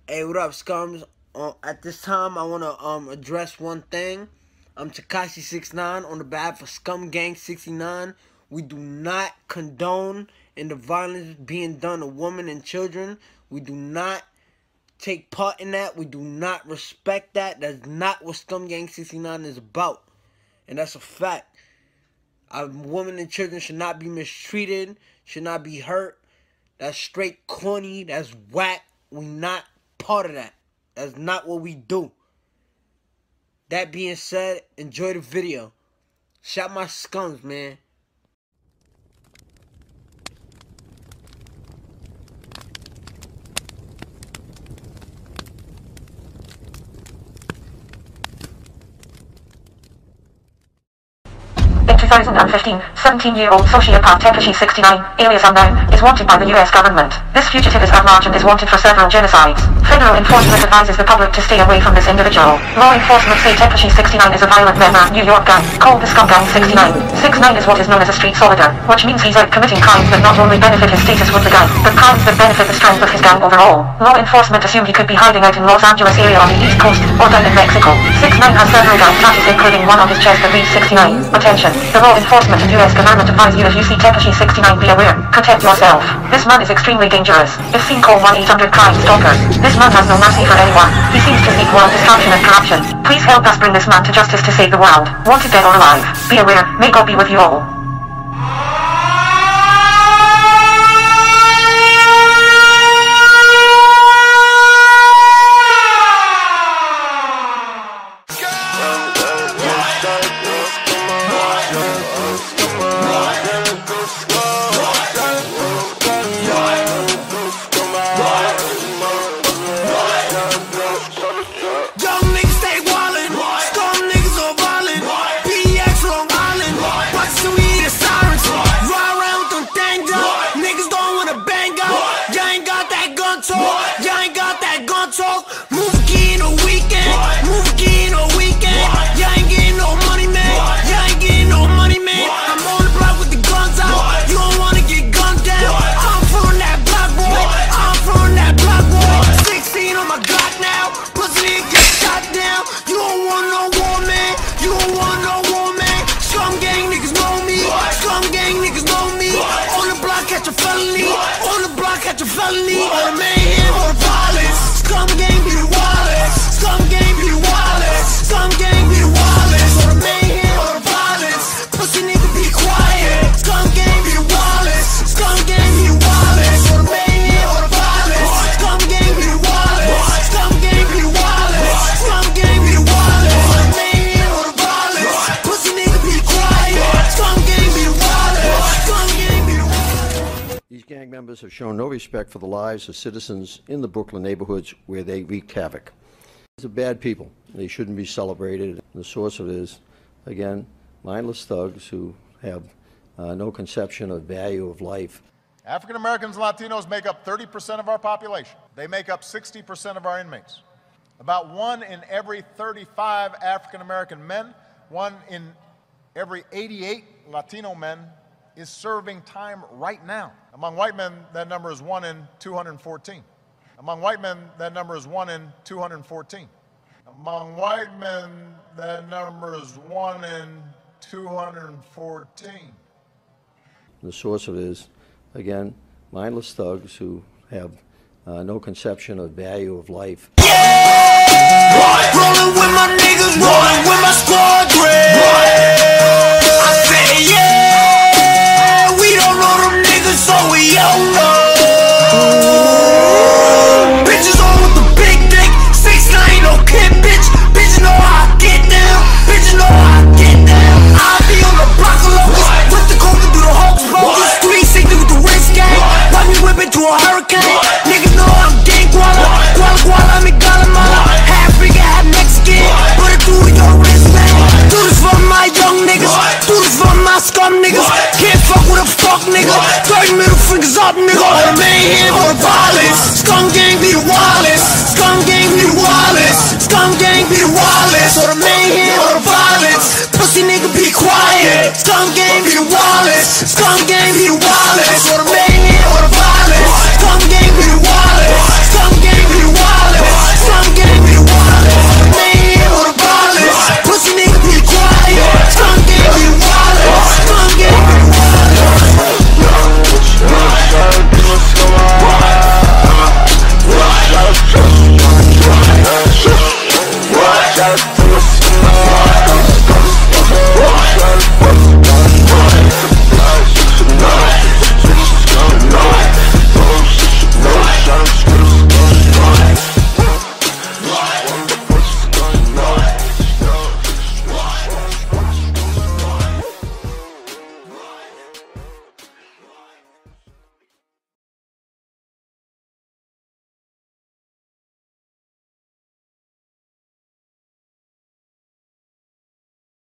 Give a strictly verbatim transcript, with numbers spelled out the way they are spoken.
Hey, what up, scums? Uh, at this time, I want to um address one thing. I'm Tekashi six nine on the behalf of Scum Gang sixty-nine. We do not condone in the violence being done to women and children. We do not take part in that. We do not respect that. That's not what Scum Gang sixty-nine is about. And that's a fact. Our women and children should not be mistreated, should not be hurt. That's straight corny. That's whack. We not part of that. That's not what we do. That being said, enjoy the video. Shout my scums, man. In two thousand fifteen, seventeen-year-old sociopath Tekashi sixty-nine, alias Unknown, is wanted by the U S government. This fugitive is at large and is wanted for several genocides. Federal enforcement advises the public to stay away from this individual. Law enforcement say Tekashi sixty-nine is a violent member of New York gang, called the Scum Gang sixty-nine. sixty-nine is what is known as a street solider, which means he's out committing crimes that not only benefit his status with the gang, but crimes that benefit the strength of his gang overall. Law enforcement assume he could be hiding out in Los Angeles area on the East Coast, or down in Mexico. sixty-nine has several gang tattoos including one on his chest that reads sixty-nine. Attention. The law enforcement and U S government advise you if you see Tekashi sixty-nine, be aware. Protect yourself. This man is extremely dangerous. If seen, call one eight hundred crime stalkers. This man has no mercy for anyone. He seems to seek world destruction and corruption. Please help us bring this man to justice to save the world. Wanted dead or alive. Be aware. May God be with you all. Move again a weekend, move again a weekend. You ain't getting no money, man. You ain't getting no money, man. I'm on the block with the guns out. You don't wanna get gunned down. I'm from that block, boy. I'm from that block, boy. sixteen on my Glock now. Pussy get shot down. You don't want no war, man. You don't want no war, man. Scum gang niggas know me. Scum gang niggas know me. On the block, catch a felony. On the block, catch a felony. On the main here, on the violence. Scum gang be the wallets. Scum gang be the wallets. Scum gang be the wallets. On the main here, on the violence. Pussy nigga be quiet. Scum gang be the wallets. Scum gang be the wallets. On the main here, on the violence. Scum gang be the wallets. Scum gang be the wallets. Scum gang be the wallets. On the main here, on the violence. Pussy nigga be quiet. Scum gang be the wallets. Scum gang be the wallets. These gang members have shown no respect for the lives of citizens in the Brooklyn neighborhoods where they wreak havoc. These are bad people. They shouldn't be celebrated. The source of it is, again, mindless thugs who have uh, no conception of value of life. African Americans and Latinos make up thirty percent of our population. They make up sixty percent of our inmates. About one in every thirty-five African American men, one in every eighty-eight Latino men is serving time right now. Among white men, that number is one in two hundred fourteen. Among white men, that number is one in two hundred fourteen. Among white men, that number is one in two hundred fourteen. The source of it is, again, mindless thugs who have uh, no conception of value of life. Yeah! Rolling with my niggas, rolling with my squad, I say yeah! We don't know them niggas, so we don't know. Bitches on with the big dick, six nine, no kid, bitch. Bitches know how I get down, bitches know how I get down. I be on the block of locust, with the coke and do the hawks bogus. three sixty with the wrist gang, watch me whip into a hurricane. Niggas know I'm gang guala, guala guala, me gala mala. Half African, half Mexican, put it through your wrist, man. Do this for my young niggas, do this for my scum niggas. Can't fuck with a fuck nigga, thirty middle fingers up, nigga. On the main here for the violence, scum gang be the wallets, scum gang be the wallets, scum gang be the wallets. On the main here for the violence, pussy nigga be quiet. Scum gang be the wallets, scum gang be the wallets. On the main